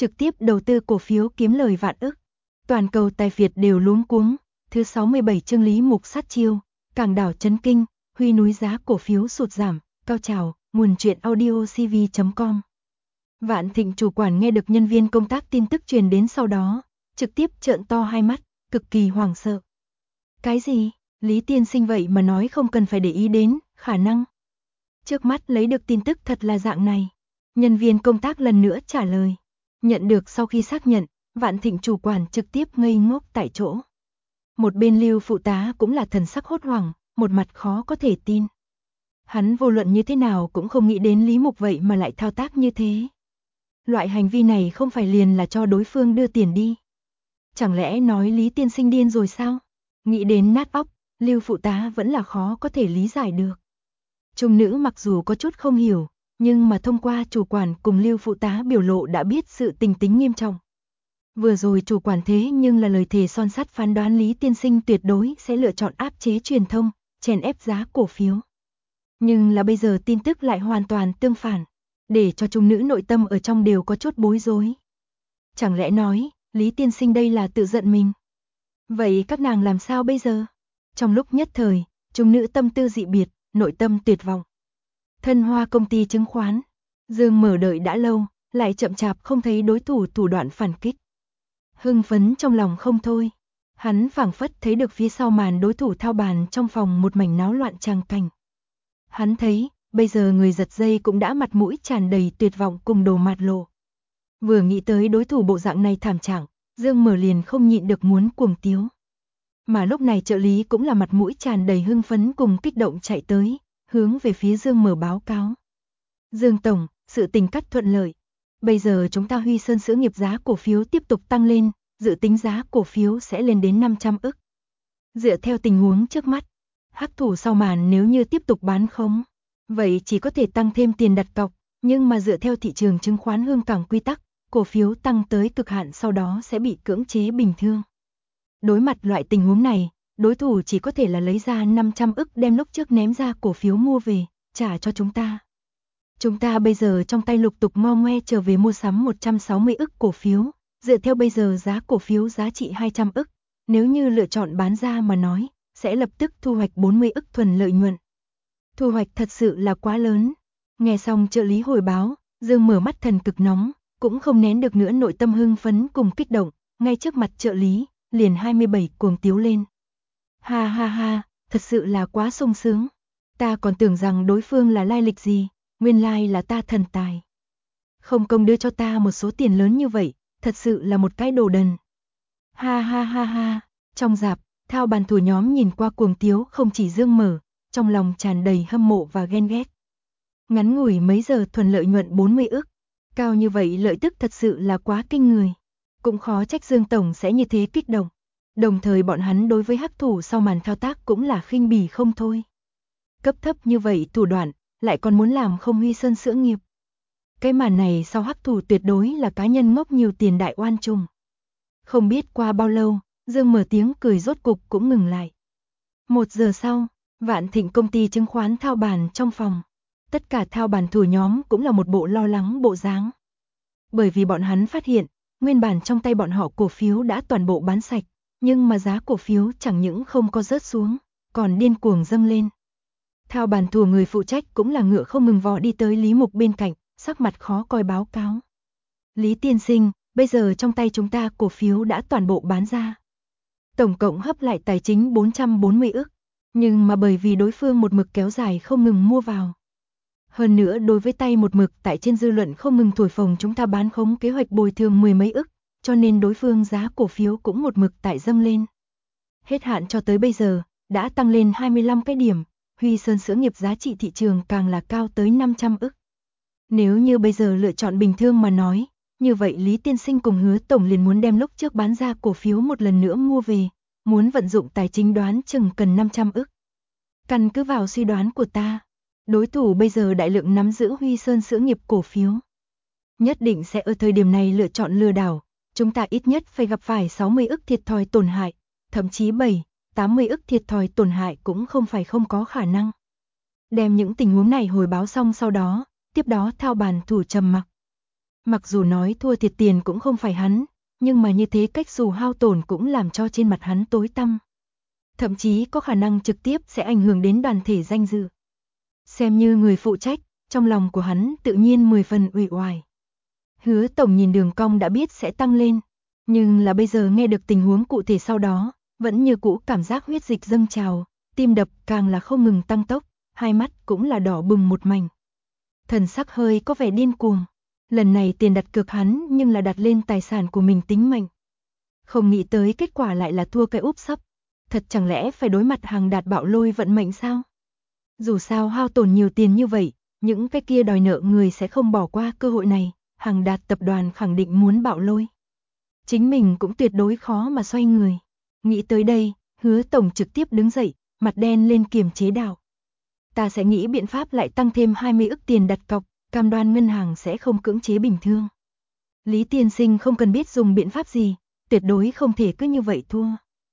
trực tiếp đầu tư cổ phiếu kiếm lời vạn ức. Toàn cầu tài Việt đều luống cuống, thứ 67 chương Lý Mục sát chiêu, cảng đảo chấn kinh, Huy núi giá cổ phiếu sụt giảm, cao trào, nguồn truyện audio cv.com. Vạn Thịnh chủ quản nghe được nhân viên công tác tin tức truyền đến sau đó, trực tiếp trợn to hai mắt, cực kỳ hoảng sợ. Cái gì? Lý tiên sinh vậy mà nói không cần phải để ý đến, khả năng. Trước mắt lấy được tin tức thật là dạng này. Nhân viên công tác lần nữa trả lời. Nhận được sau khi xác nhận, Vạn Thịnh chủ quản trực tiếp ngây ngốc tại chỗ. Một bên Lưu phụ tá cũng là thần sắc hốt hoảng, một mặt khó có thể tin. Hắn vô luận như thế nào cũng không nghĩ đến Lý Mục vậy mà lại thao tác như thế. Loại hành vi này không phải liền là cho đối phương đưa tiền đi. Chẳng lẽ nói Lý tiên sinh điên rồi sao? Nghĩ đến nát óc, Lưu phụ tá vẫn là khó có thể lý giải được. Trung nữ mặc dù có chút không hiểu, nhưng mà thông qua chủ quản cùng Lưu phụ tá biểu lộ đã biết sự tình tính nghiêm trọng. Vừa rồi chủ quản thế nhưng là lời thề son sắt phán đoán Lý tiên sinh tuyệt đối sẽ lựa chọn áp chế truyền thông, chèn ép giá cổ phiếu. Nhưng là bây giờ tin tức lại hoàn toàn tương phản, để cho trung nữ nội tâm ở trong đều có chút bối rối. Chẳng lẽ nói, Lý tiên sinh đây là tự giận mình? Vậy các nàng làm sao bây giờ? Trong lúc nhất thời, trung nữ tâm tư dị biệt, nội tâm tuyệt vọng. Thân Hoa công ty chứng khoán, Dương Mở đợi đã lâu, lại chậm chạp không thấy đối thủ thủ đoạn phản kích. Hưng phấn trong lòng không thôi, hắn phảng phất thấy được phía sau màn đối thủ thao bàn trong phòng một mảnh náo loạn tràng cảnh. Hắn thấy, bây giờ người giật dây cũng đã mặt mũi tràn đầy tuyệt vọng cùng đồ mạt lộ. Vừa nghĩ tới đối thủ bộ dạng này thảm trạng, Dương Mở liền không nhịn được muốn cuồng tiếu. Mà lúc này trợ lý cũng là mặt mũi tràn đầy hưng phấn cùng kích động chạy tới, hướng về phía Dương Mở báo cáo. Dương Tổng, sự tình cắt thuận lợi. Bây giờ chúng ta Huy Sơn Sữa nghiệp giá cổ phiếu tiếp tục tăng lên, dự tính giá cổ phiếu sẽ lên đến 500 ức. Dựa theo tình huống trước mắt, hắc thủ sau màn nếu như tiếp tục bán khống, vậy chỉ có thể tăng thêm tiền đặt cọc, nhưng mà dựa theo thị trường chứng khoán Hương Cảng quy tắc, cổ phiếu tăng tới cực hạn sau đó sẽ bị cưỡng chế bình thường. Đối mặt loại tình huống này, đối thủ chỉ có thể là lấy ra 500 ức đem lúc trước ném ra cổ phiếu mua về, trả cho chúng ta. Chúng ta bây giờ trong tay lục tục mo ngoe trở về mua sắm 160 ức cổ phiếu, dựa theo bây giờ giá cổ phiếu giá trị 200 ức, nếu như lựa chọn bán ra mà nói, sẽ lập tức thu hoạch 40 ức thuần lợi nhuận. Thu hoạch thật sự là quá lớn. Nghe xong trợ lý hồi báo, Dương Mở mắt thần cực nóng, cũng không nén được nữa nội tâm hưng phấn cùng kích động, ngay trước mặt trợ lý, liền 27 cuồng tiếu lên. Ha ha ha, thật sự là quá sung sướng. Ta còn tưởng rằng đối phương là lai lịch gì, nguyên lai là ta thần tài. Không công đưa cho ta một số tiền lớn như vậy, thật sự là một cái đồ đần. Ha ha ha ha, trong rạp, thao bàn thủ nhóm nhìn qua cuồng tiếu không chỉ Dương Mở, trong lòng tràn đầy hâm mộ và ghen ghét. Ngắn ngủi mấy giờ thuần lợi nhuận 40 ức, cao như vậy lợi tức thật sự là quá kinh người. Cũng khó trách Dương Tổng sẽ như thế kích động. Đồng thời bọn hắn đối với hắc thủ sau màn thao tác cũng là khinh bỉ không thôi. Cấp thấp như vậy thủ đoạn, lại còn muốn làm không Huy Sơn Sữa nghiệp. Cái màn này sau hắc thủ tuyệt đối là cá nhân ngốc nhiều tiền đại oan trùng. Không biết qua bao lâu, Dương Mở tiếng cười rốt cục cũng ngừng lại. 1 giờ sau, Vạn Thịnh công ty chứng khoán thao bàn trong phòng. Tất cả thao bàn thủ nhóm cũng là một bộ lo lắng bộ dáng. Bởi vì bọn hắn phát hiện, nguyên bản trong tay bọn họ cổ phiếu đã toàn bộ bán sạch, nhưng mà giá cổ phiếu chẳng những không có rớt xuống, còn điên cuồng dâng lên. Thao bàn thủ người phụ trách cũng là ngựa không ngừng vó đi tới Lý Mục bên cạnh, sắc mặt khó coi báo cáo. Lý tiên sinh, bây giờ trong tay chúng ta cổ phiếu đã toàn bộ bán ra. Tổng cộng hấp lại tài chính 440 ức, nhưng mà bởi vì đối phương một mực kéo dài không ngừng mua vào. Hơn nữa đối với tay một mực tại trên dư luận không ngừng thổi phồng chúng ta bán khống kế hoạch bồi thường 10 mấy ức, cho nên đối phương giá cổ phiếu cũng một mực tại dâng lên. Hết hạn cho tới bây giờ, đã tăng lên 25 cái điểm, Huy Sơn Sữa nghiệp giá trị thị trường càng là cao tới 500 ức. Nếu như bây giờ lựa chọn bình thường mà nói, như vậy Lý tiên sinh cùng Hứa tổng liền muốn đem lúc trước bán ra cổ phiếu một lần nữa mua về, muốn vận dụng tài chính đoán chừng cần 500 ức. Căn cứ vào suy đoán của ta, đối thủ bây giờ đại lượng nắm giữ Huy Sơn Sữa nghiệp cổ phiếu. Nhất định sẽ ở thời điểm này lựa chọn lừa đảo, chúng ta ít nhất phải gặp phải 60 ức thiệt thòi tổn hại, thậm chí 80 ức thiệt thòi tổn hại cũng không phải không có khả năng. Đem những tình huống này hồi báo xong sau đó, tiếp đó thao bàn thủ trầm mặc. Mặc dù nói thua thiệt tiền cũng không phải hắn, nhưng mà như thế cách dù hao tổn cũng làm cho trên mặt hắn tối tăm. Thậm chí có khả năng trực tiếp sẽ ảnh hưởng đến đoàn thể danh dự. Xem như người phụ trách, trong lòng của hắn tự nhiên 10 phần uể oải. Hứa tổng nhìn đường cong đã biết sẽ tăng lên, nhưng là bây giờ nghe được tình huống cụ thể sau đó, vẫn như cũ cảm giác huyết dịch dâng trào, tim đập càng là không ngừng tăng tốc, hai mắt cũng là đỏ bừng một mảnh. Thần sắc hơi có vẻ điên cuồng. Lần này tiền đặt cược hắn nhưng là đặt lên tài sản của mình tính mệnh. Không nghĩ tới kết quả lại là thua cái úp sấp. Thật chẳng lẽ phải đối mặt Hằng Đạt bạo lôi vận mệnh sao? Dù sao hao tổn nhiều tiền như vậy, những cái kia đòi nợ người sẽ không bỏ qua cơ hội này. Hằng Đạt tập đoàn khẳng định muốn bạo lôi. Chính mình cũng tuyệt đối khó mà xoay người. Nghĩ tới đây, Hứa tổng trực tiếp đứng dậy, mặt đen lên kiềm chế đạo. Ta sẽ nghĩ biện pháp lại tăng thêm 20 ức tiền đặt cọc, cam đoan ngân hàng sẽ không cưỡng chế bình thường. Lý tiên sinh không cần biết dùng biện pháp gì, tuyệt đối không thể cứ như vậy thua.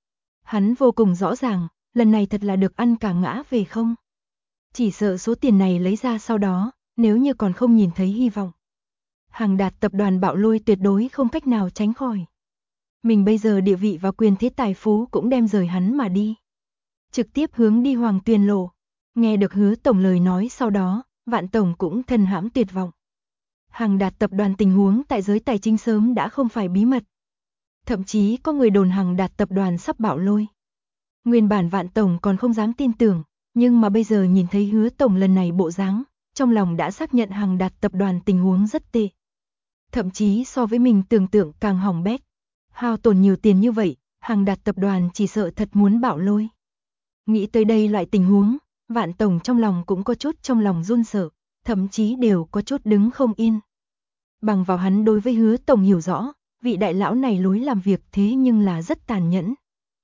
Hắn vô cùng rõ ràng, lần này thật là được ăn cả ngã về không. Chỉ sợ số tiền này lấy ra sau đó, nếu như còn không nhìn thấy hy vọng. Hằng Đạt tập đoàn bạo lôi tuyệt đối không cách nào tránh khỏi. Mình bây giờ địa vị và quyền thế tài phú cũng đem rời hắn mà đi. Trực tiếp hướng đi Hoàng Tuyền lộ. Nghe được Hứa tổng lời nói sau đó, Vạn tổng cũng thân hãm tuyệt vọng. Hằng Đạt tập đoàn tình huống tại giới tài chính sớm đã không phải bí mật. Thậm chí có người đồn Hằng Đạt tập đoàn sắp bạo lôi. Nguyên bản Vạn tổng còn không dám tin tưởng, nhưng mà bây giờ nhìn thấy Hứa tổng lần này bộ dáng, trong lòng đã xác nhận Hằng Đạt tập đoàn tình huống rất tệ. Thậm chí so với mình tưởng tượng càng hỏng bét. Hao tổn nhiều tiền như vậy, Hằng Đạt tập đoàn chỉ sợ thật muốn bạo lôi. Nghĩ tới đây loại tình huống, Vạn tổng trong lòng cũng có chút trong lòng run sợ, thậm chí đều có chút đứng không yên. Bằng vào hắn đối với Hứa tổng hiểu rõ, vị đại lão này lối làm việc thế nhưng là rất tàn nhẫn.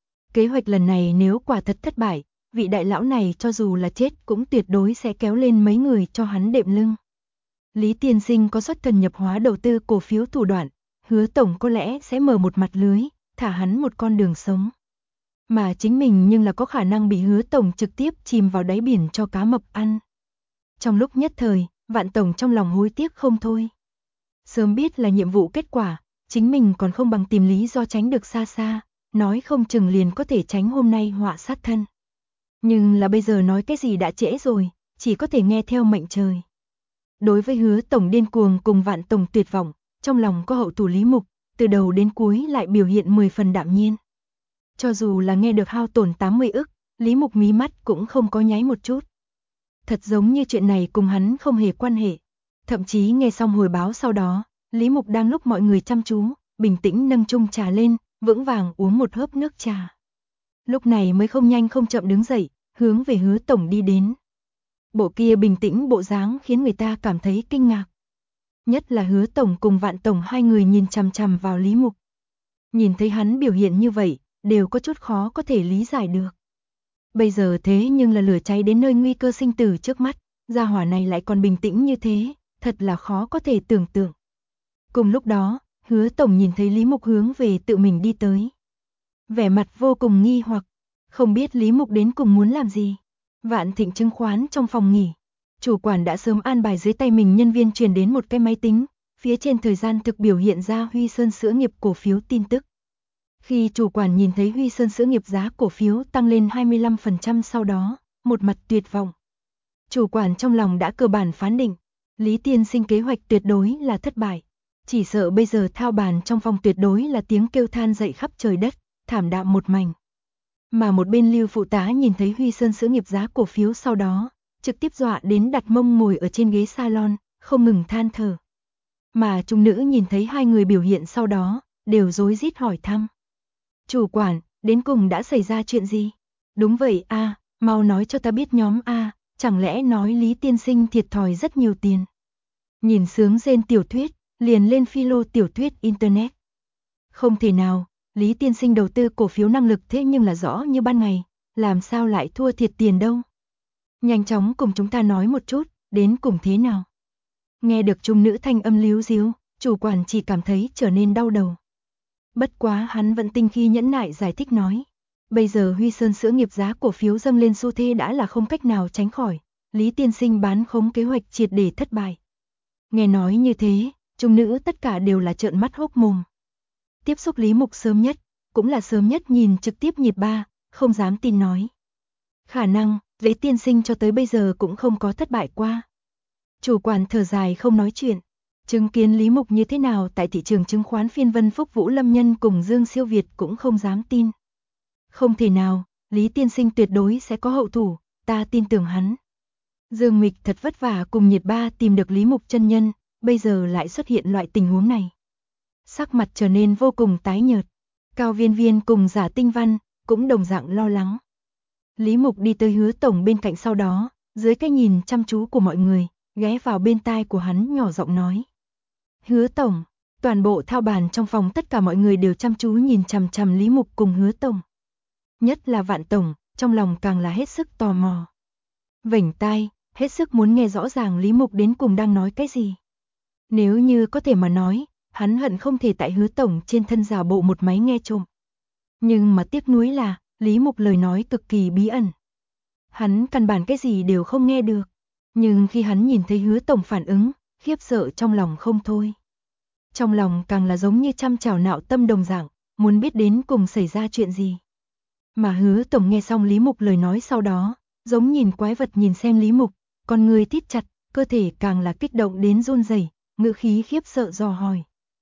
Kế hoạch lần này nếu quả thật thất bại, vị đại lão này cho dù là chết cũng tuyệt đối sẽ kéo lên mấy người cho hắn đệm lưng. Lý tiên sinh có xuất thần nhập hóa đầu tư cổ phiếu thủ đoạn, Hứa tổng có lẽ sẽ mở một mặt lưới, thả hắn một con đường sống. Mà chính mình nhưng là có khả năng bị Hứa tổng trực tiếp chìm vào đáy biển cho cá mập ăn. Trong lúc nhất thời, Vạn tổng trong lòng hối tiếc không thôi. Sớm biết là nhiệm vụ kết quả, chính mình còn không bằng tìm lý do tránh được xa xa, nói không chừng liền có thể tránh hôm nay họa sát thân. Nhưng là bây giờ nói cái gì đã trễ rồi, chỉ có thể nghe theo mệnh trời. Đối với Hứa tổng điên cuồng cùng Vạn tổng tuyệt vọng, trong lòng có hậu thủ Lý Mục, từ đầu đến cuối lại biểu hiện 10 phần đạm nhiên. Cho dù là nghe được hao tổn 80 ức, Lý Mục mí mắt cũng không có nháy một chút. Thật giống như chuyện này cùng hắn không hề quan hệ. Thậm chí nghe xong hồi báo sau đó, Lý Mục đang lúc mọi người chăm chú, bình tĩnh nâng chung trà lên, vững vàng uống một hớp nước trà. Lúc này mới không nhanh không chậm đứng dậy, hướng về Hứa tổng đi đến. Bộ kia bình tĩnh bộ dáng khiến người ta cảm thấy kinh ngạc. Nhất là Hứa tổng cùng Vạn tổng hai người nhìn chằm chằm vào Lý Mục. Nhìn thấy hắn biểu hiện như vậy, đều có chút khó có thể lý giải được. Bây giờ thế nhưng là lửa cháy đến nơi nguy cơ sinh tử trước mắt, gia hỏa này lại còn bình tĩnh như thế, thật là khó có thể tưởng tượng. Cùng lúc đó, Hứa tổng nhìn thấy Lý Mục hướng về tự mình đi tới. Vẻ mặt vô cùng nghi hoặc, không biết Lý Mục đến cùng muốn làm gì. Vạn Thịnh chứng khoán trong phòng nghỉ. Chủ quản đã sớm an bài dưới tay mình nhân viên truyền đến một cái máy tính, phía trên thời gian thực biểu hiện ra Huy Sơn Sữa Nghiệp cổ phiếu tin tức. Khi chủ quản nhìn thấy Huy Sơn Sữa Nghiệp giá cổ phiếu tăng lên 25% sau đó, một mặt tuyệt vọng. Chủ quản trong lòng đã cơ bản phán định, Lý tiên sinh kế hoạch tuyệt đối là thất bại. Chỉ sợ bây giờ thao bàn trong phòng tuyệt đối là tiếng kêu than dậy khắp trời đất, thảm đạm một mảnh. Mà một bên Lưu phụ tá nhìn thấy Huy Sơn Sữa Nghiệp giá cổ phiếu sau đó, trực tiếp dọa đến đặt mông ngồi ở trên ghế salon, không ngừng than thở. Mà trung nữ nhìn thấy hai người biểu hiện sau đó, đều rối rít hỏi thăm. Chủ quản, đến cùng đã xảy ra chuyện gì? Đúng vậy a, mau nói cho ta biết nhóm a, chẳng lẽ nói Lý tiên sinh thiệt thòi rất nhiều tiền. Nhìn sướng rên tiểu thuyết, liền lên philo tiểu thuyết internet. Không thể nào, Lý tiên sinh đầu tư cổ phiếu năng lực thế nhưng là rõ như ban ngày, làm sao lại thua thiệt tiền đâu. Nhanh chóng cùng chúng ta nói một chút, đến cùng thế nào. Nghe được trung nữ thanh âm líu díu, chủ quản chỉ cảm thấy trở nên đau đầu. Bất quá hắn vẫn tinh khi nhẫn nại giải thích nói. Bây giờ Huy Sơn Sữa Nghiệp giá cổ phiếu dâng lên xu thế đã là không cách nào tránh khỏi. Lý tiên sinh bán khống kế hoạch triệt để thất bại. Nghe nói như thế, Chúng nữ tất cả đều là trợn mắt hốc mồm. Tiếp xúc Lý Mục sớm nhất, cũng là sớm nhất nhìn trực tiếp nhiệt ba, không dám tin nói. Khả năng, Lý tiên sinh cho tới bây giờ cũng không có thất bại qua. Chủ quản thở dài không nói chuyện. Chứng kiến Lý Mục như thế nào tại thị trường chứng khoán phiên Vân Phúc Vũ Lâm Nhân cùng Dương Siêu Việt cũng không dám tin. Không thể nào, Lý tiên sinh tuyệt đối sẽ có hậu thủ, ta tin tưởng hắn. Dương Mịch thật vất vả cùng nhiệt ba tìm được Lý Mục chân nhân, bây giờ lại xuất hiện loại tình huống này. Sắc mặt trở nên vô cùng tái nhợt. Cao Viên Viên cùng Giả Tinh Văn cũng đồng dạng lo lắng. Lý Mục đi tới Hứa tổng bên cạnh, sau đó, dưới cái nhìn chăm chú của mọi người, ghé vào bên tai của hắn nhỏ giọng nói. Hứa tổng, toàn bộ thao bàn trong phòng tất cả mọi người đều chăm chú nhìn chằm chằm Lý Mục cùng Hứa tổng. Nhất là Vạn tổng, trong lòng càng là hết sức tò mò. Vểnh tai, hết sức muốn nghe rõ ràng Lý Mục đến cùng đang nói cái gì. Nếu như có thể mà nói, hắn hận không thể tại Hứa tổng trên thân giả bộ một máy nghe trộm. Nhưng mà tiếc nuối là, Lý Mục lời nói cực kỳ bí ẩn. Hắn căn bản cái gì đều không nghe được. Nhưng khi hắn nhìn thấy Hứa tổng phản ứng, khiếp sợ trong lòng không thôi. Trong lòng càng là giống như trăm chảo nạo tâm đồng dạng, muốn biết đến cùng xảy ra chuyện gì. Mà Hứa tổng nghe xong Lý Mục lời nói sau đó, giống nhìn quái vật nhìn xem Lý Mục, con người thít chặt, cơ thể càng là kích động đến run rẩy, ngữ khí khiếp sợ dò hỏi.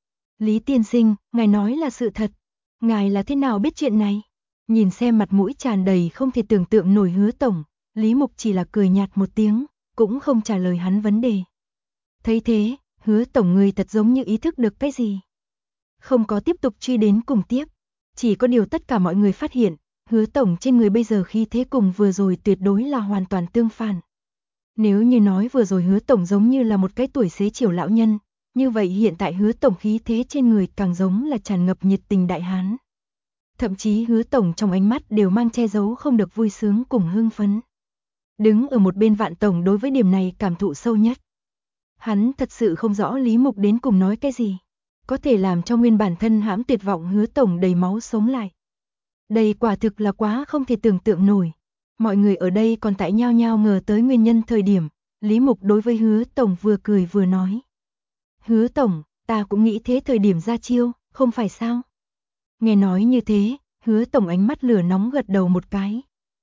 Lý tiên sinh, ngài nói là sự thật, ngài là thế nào biết chuyện này? Nhìn xem mặt mũi tràn đầy không thể tưởng tượng nổi Hứa tổng, Lý Mục chỉ là cười nhạt một tiếng, cũng không trả lời hắn vấn đề. Thấy thế, Hứa tổng người thật giống như ý thức được cái gì. Không có tiếp tục truy đến cùng tiếp, chỉ có điều tất cả mọi người phát hiện, Hứa tổng trên người bây giờ khí thế cùng vừa rồi tuyệt đối là hoàn toàn tương phản. Nếu như nói vừa rồi Hứa tổng giống như là một cái tuổi xế chiều lão nhân, như vậy hiện tại Hứa tổng khí thế trên người càng giống là tràn ngập nhiệt tình đại hán. Thậm chí Hứa tổng trong ánh mắt đều mang che giấu không được vui sướng cùng hưng phấn. Đứng ở một bên Vạn tổng đối với điểm này cảm thụ sâu nhất. Hắn thật sự không rõ Lý Mục đến cùng nói cái gì, có thể làm cho nguyên bản thân hãm tuyệt vọng Hứa tổng đầy máu sống lại. Đây quả thực là quá không thể tưởng tượng nổi. Mọi người ở đây còn tại nhao nhao ngờ tới nguyên nhân thời điểm, Lý Mục đối với Hứa tổng vừa cười vừa nói. Hứa tổng, ta cũng nghĩ thế thời điểm ra chiêu, không phải sao? Nghe nói như thế, Hứa tổng ánh mắt lửa nóng gật đầu một cái.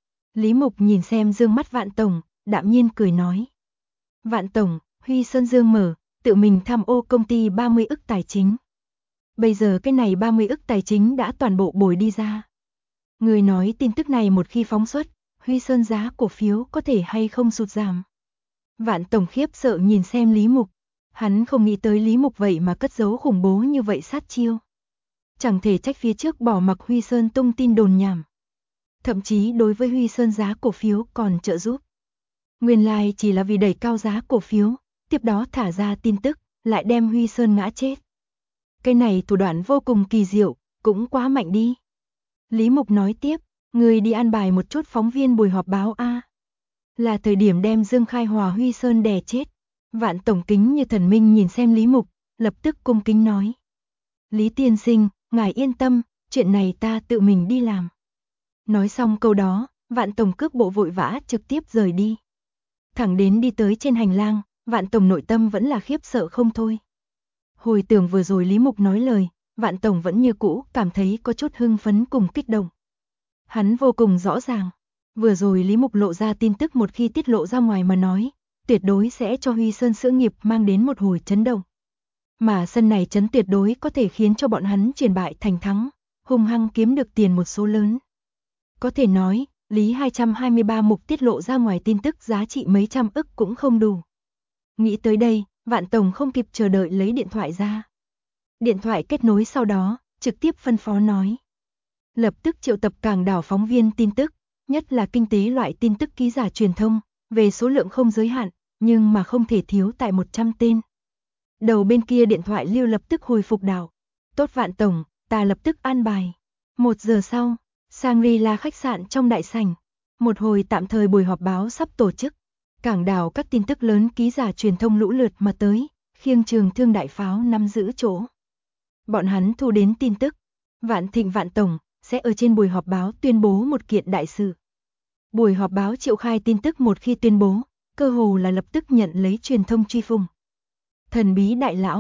Lý Mục nhìn xem dương mắt Vạn tổng, đạm nhiên cười nói. Vạn tổng, Huy Sơn Dương mở, tự mình tham ô công ty 30 ức tài chính. Bây giờ cái này 30 ức tài chính đã toàn bộ bồi đi ra. Người nói tin tức này một khi phóng xuất, Huy Sơn giá cổ phiếu có thể hay không sụt giảm. Vạn tổng khiếp sợ nhìn xem Lý Mục. Hắn không nghĩ tới Lý Mục vậy mà cất giấu khủng bố như vậy sát chiêu. Chẳng thể trách phía trước bỏ mặc Huy Sơn tung tin đồn nhảm. Thậm chí đối với Huy Sơn giá cổ phiếu còn trợ giúp. Nguyên lai chỉ là vì đẩy cao giá cổ phiếu, tiếp đó thả ra tin tức, lại đem Huy Sơn ngã chết. Cái này thủ đoạn vô cùng kỳ diệu, cũng quá mạnh đi. Lý Mục nói tiếp, người đi an bài một chút phóng viên buổi họp báo a. Là thời điểm đem Dương Khai Hòa Huy Sơn đè chết. Vạn tổng kính như thần minh nhìn xem Lý Mục, lập tức cung kính nói. Lý tiên sinh, ngài yên tâm, chuyện này ta tự mình đi làm. Nói xong câu đó, Vạn tổng cước bộ vội vã trực tiếp rời đi. Thẳng đến đi tới trên hành lang, Vạn tổng nội tâm vẫn là khiếp sợ không thôi. Hồi tưởng vừa rồi Lý Mục nói lời, Vạn tổng vẫn như cũ cảm thấy có chút hưng phấn cùng kích động. Hắn vô cùng rõ ràng, vừa rồi Lý Mục lộ ra tin tức một khi tiết lộ ra ngoài mà nói, tuyệt đối sẽ cho Huy Sơn sự nghiệp mang đến một hồi chấn động. Mà sân này chấn tuyệt đối có thể khiến cho bọn hắn chuyển bại thành thắng, hung hăng kiếm được tiền một số lớn. Có thể nói, Lý 223 Mục tiết lộ ra ngoài tin tức giá trị mấy trăm ức cũng không đủ. Nghĩ tới đây, Vạn tổng không kịp chờ đợi lấy điện thoại ra. Điện thoại kết nối sau đó, trực tiếp phân phó nói. Lập tức triệu tập Cảng Đảo phóng viên tin tức, nhất là kinh tế loại tin tức ký giả truyền thông, về số lượng không giới hạn, nhưng mà không thể thiếu tại 100 tên. Đầu bên kia điện thoại lưu lập tức hồi phục đảo. Tốt Vạn tổng, ta lập tức an bài. 1 giờ sau, Shangri-La khách sạn trong đại sảnh. Một hồi tạm thời buổi họp báo sắp tổ chức. Cảng Đảo các tin tức lớn ký giả truyền thông lũ lượt mà tới, khiêng trường thương đại pháo nắm giữ chỗ. Bọn hắn thu đến tin tức, Vạn Thịnh Vạn tổng sẽ ở trên buổi họp báo tuyên bố một kiện đại sự. Buổi họp báo triệu khai tin tức một khi tuyên bố, cơ hồ là lập tức nhận lấy truyền thông truy phủng. Thần bí đại lão,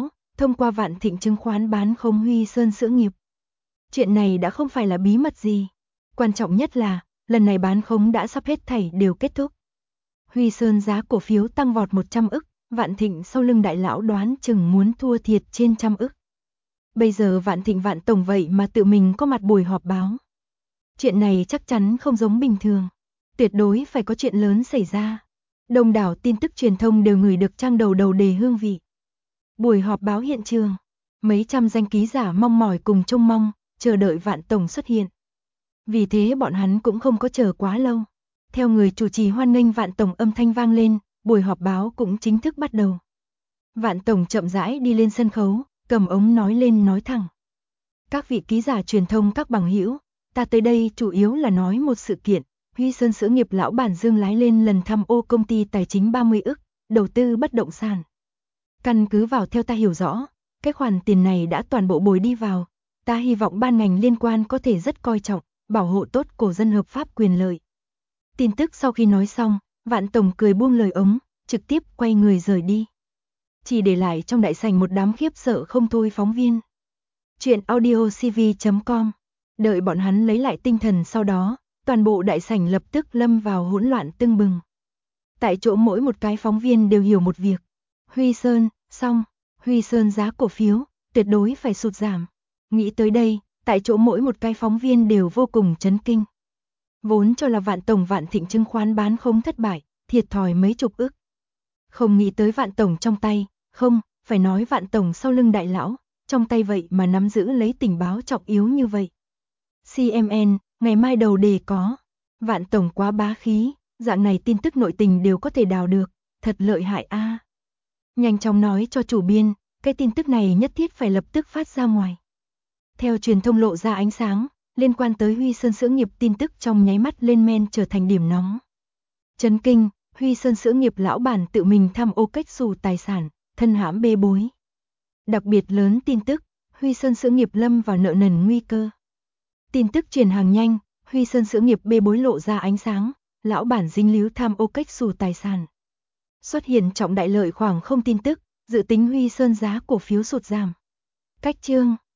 thông qua Vạn Thịnh Chứng khoán bán khống Huy Sơn Sữa Nghiệp. Chuyện này đã không phải là bí mật gì. Quan trọng nhất là, lần này bán khống đã sắp hết thảy đều kết thúc. Huy Sơn giá cổ phiếu tăng vọt 100 ức, Vạn Thịnh sau lưng đại lão đoán chừng muốn thua thiệt trên 100 ức. Bây giờ Vạn Thịnh Vạn Tổng vậy mà tự mình có mặt buổi họp báo. Chuyện này chắc chắn không giống bình thường. Tuyệt đối phải có chuyện lớn xảy ra. Đông đảo tin tức truyền thông đều ngửi được trang đầu đề hương vị. Buổi họp báo hiện trường, mấy trăm danh ký giả mong mỏi cùng trông mong, chờ đợi Vạn Tổng xuất hiện. Vì thế bọn hắn cũng không có chờ quá lâu. Theo người chủ trì hoan nghênh Vạn Tổng âm thanh vang lên, buổi họp báo cũng chính thức bắt đầu. Vạn Tổng chậm rãi đi lên sân khấu, cầm ống nói lên nói thẳng. Các vị ký giả truyền thông các bằng hữu, ta tới đây chủ yếu là nói một sự kiện. Huy Sơn Sữa Nghiệp lão bản Dương lái lên lần tham ô công ty tài chính 30 ức, đầu tư bất động sản. Căn cứ vào theo ta hiểu rõ, cái khoản tiền này đã toàn bộ bồi đi vào. Ta hy vọng ban ngành liên quan có thể rất coi trọng, bảo hộ tốt cổ dân hợp pháp quyền lợi. Tin tức sau khi nói xong, Vạn Tổng cười buông lời ống, trực tiếp quay người rời đi. Chỉ để lại trong đại sảnh một đám khiếp sợ không thôi phóng viên. Chuyện audiocv.com. Đợi bọn hắn lấy lại tinh thần sau đó, toàn bộ đại sảnh lập tức lâm vào hỗn loạn tưng bừng. Tại chỗ mỗi một cái phóng viên đều hiểu một việc. Huy Sơn, xong, Huy Sơn giá cổ phiếu, tuyệt đối phải sụt giảm. Nghĩ tới đây, tại chỗ mỗi một cái phóng viên đều vô cùng chấn kinh. Vốn cho là Vạn Tổng Vạn Thịnh Chứng khoán bán khống thất bại, thiệt thòi mấy chục ức. Không nghĩ tới Vạn Tổng trong tay, không, phải nói Vạn Tổng sau lưng đại lão, trong tay vậy mà nắm giữ lấy tình báo trọng yếu như vậy. CMN, ngày mai đầu đề có. Vạn Tổng quá bá khí, dạng này tin tức nội tình đều có thể đào được, thật lợi hại a. Nhanh chóng nói cho chủ biên, cái tin tức này nhất thiết phải lập tức phát ra ngoài. Theo truyền thông lộ ra ánh sáng, liên quan tới Huy Sơn Sữa Nghiệp tin tức trong nháy mắt lên men trở thành điểm nóng. Chấn kinh, Huy Sơn Sữa Nghiệp lão bản tự mình tham ô cách xù tài sản, thân hãm bê bối. Đặc biệt lớn tin tức, Huy Sơn Sữa Nghiệp lâm vào nợ nần nguy cơ. Tin tức truyền hàng nhanh, Huy Sơn Sữa Nghiệp bê bối lộ ra ánh sáng, lão bản dính líu tham ô cách xù tài sản. Xuất hiện trọng đại lợi khoảng không tin tức, dự tính Huy Sơn giá cổ phiếu sụt giảm. Cách chương